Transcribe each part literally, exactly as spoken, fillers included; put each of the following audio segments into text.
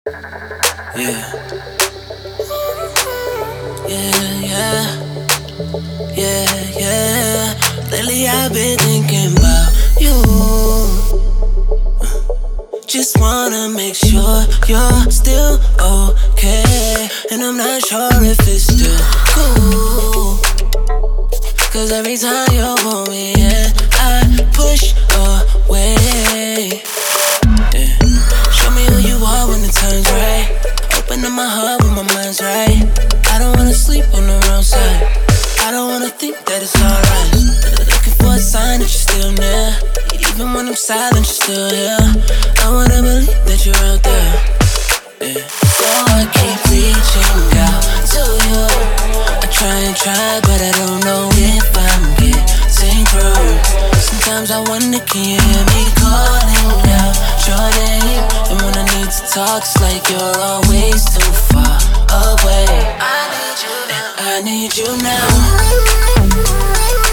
Yeah, yeah, yeah, yeah, yeah. Lately I've been thinking about you. Just wanna make sure you're still okay. And I'm not sure if it's still cool. Cause every time you want me, yeah, I push away. Yeah. Show me who you are when the time's right. Open up my heart when my mind's right. I don't wanna sleep on the wrong side. I don't wanna think that it's alright. Looking for a sign that you're still near. Even when I'm silent, you're still here. I wanna believe that you're out there. Yeah. So I keep reaching out to you. I try and try, but I don't know if I'm getting through. Sometimes I wonder, can you hear me calling out your name? And when I need to talk, it's like you're always too far away. I need you now. I need you now.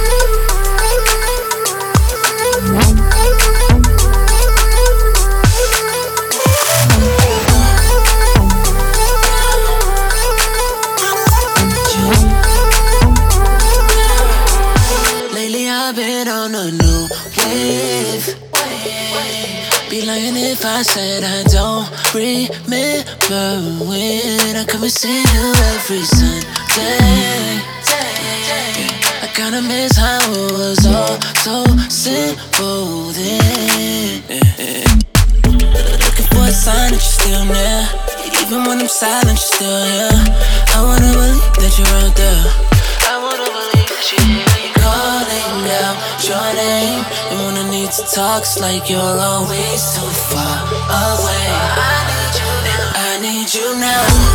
Lately I've been on a new wave. Be lying if I said I don't remember when I come and see you every Sunday. I kinda miss how it was all so simple then. Looking for a sign that you're still near. Even when I'm silent, you're still here. I wanna believe that you're out there. I wanna believe that you're here. You're calling out your name. And when I need to talk, it's like you're always too far away. I need you now. I need you now.